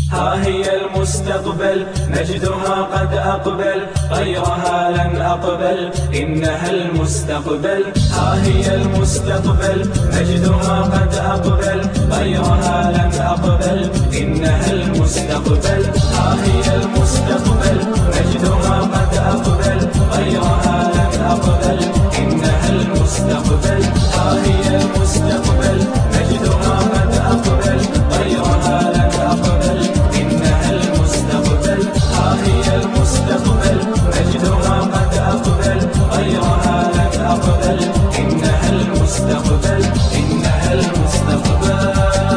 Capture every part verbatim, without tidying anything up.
ها هي المستقبل مجدها قد أقبل، غيرها لن أقبل إنها المستقبل. ها هي المستقبل مجدها قد أقبل، غيرها لن أقبل إنها المستقبل. ها هي المستقبل مجدها قد أقبل، غيرها لن أقبل إنها المستقبل. ها هي المستقبل مجدها قد أقبل، غيرها لن أقبل إنها المستقبل. ها هي المستقبل مجدها قد أقبل، غيرها لن أقبل إنها المستقبل إنها المستقبل.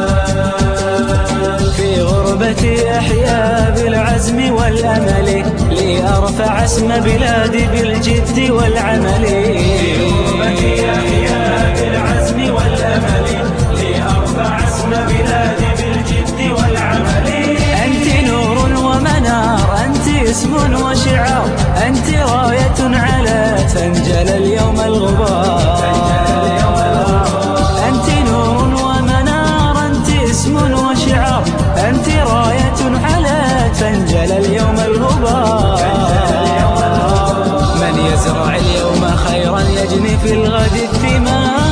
في غربتي أحيا بالعزم والأمل، لأرفع اسم بلادي بالجد والعمل. في غربتي أحيا بالعزم والأمل، لأرفع اسم بلادي بالجد والعمل. أنت نور ومنار، أنت اسم وشعار، أنت راية علت فانجل اليوم الغبار. أنت نور ومنار، أنت اسم وشعار، أنت راية علت فانجل اليوم الغبار. من يزرع اليوم خيرا يجني في الغد الثمار.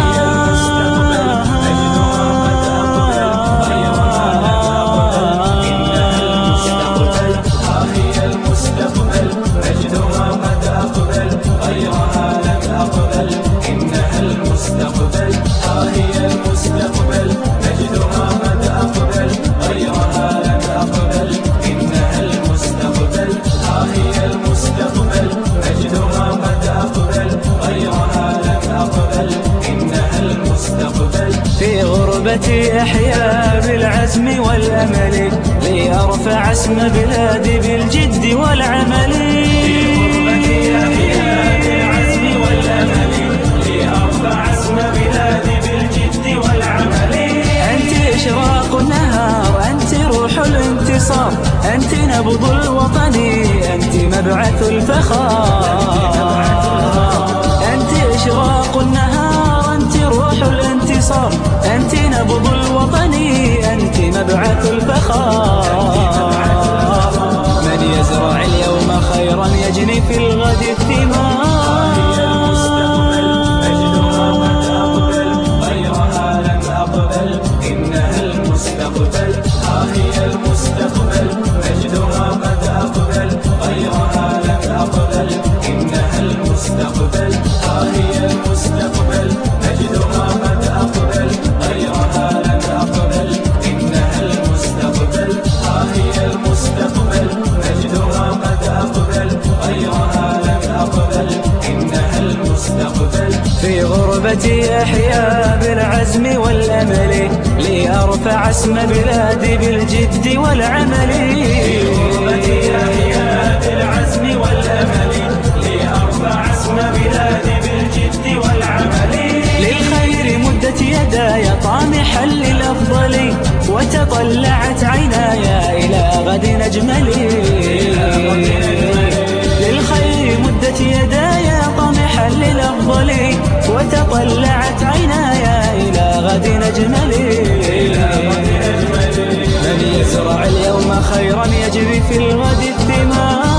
في غربتي أحيا بالعزم والأمل، لأرفع اسم بلادي بالجد والعمل. في غربتي أحيا بالعزم والأمل، لأرفع اسم بلادي بالجد والعمل. أنت إشراق النهار، أنت روح الانتصار، أنت نبض الوطن، أنت مبعث الفخار. أنت إشراق النهار، أنت روح الانتصار، أنت نبض الوطن، أنت مبعث الفخار. من يزرع اليوم خيرا يجني في الغد الثمار. إنها المستقبل، ها هي المستقبل مجدها قد أقبل، غيرها لن أقبل إنها المستقبل. ها هي المستقبل مجدها قد أقبل، غيرها لن أقبل إنها المستقبل. ها هي المستقبل مجدها قد أقبل، غيرها لن أقبل إنها المستقبل. في غربتي أحيا بالعزم والأمل، لأرفع اسم بلادي بالجد والعمل. في غربتي أحيا بالعزم والأمل، لأرفع اسم بلادي بالجد والعمل. للخير مدت يداي طامحا للأفضل، وتطلعت عيناي إلى غد أجمل. للخير مدت يداي طامحا للأفضل، وتطلعت عيناي إلى غد أجمل. من يزرع اليوم خيرا يجري في الغد الثمار.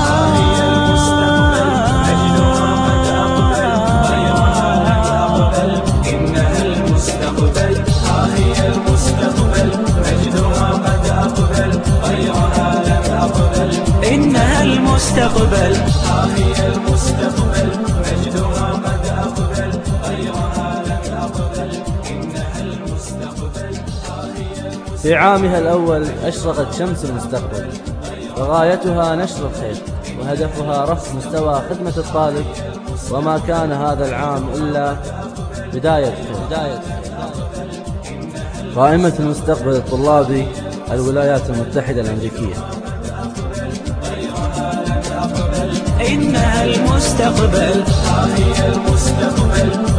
إنها المستقبل، ها هي المستقبل مجدها قد أقبل، غيرها لن أقبل إنها المستقبل. ها هي المستقبل مجدها قد أقبل، غيرها لن أقبل إنها المستقبل. في عامها الأول أشرقت شمس المستقبل، وغايتها نشر الخير، وهدفها رفع مستوى خدمة الطالب. وما كان هذا العام إلا بداية بداية قائمة المستقبل الطلابي الولايات المتحدة الأمريكية. إنها المستقبل، ها هي المستقبل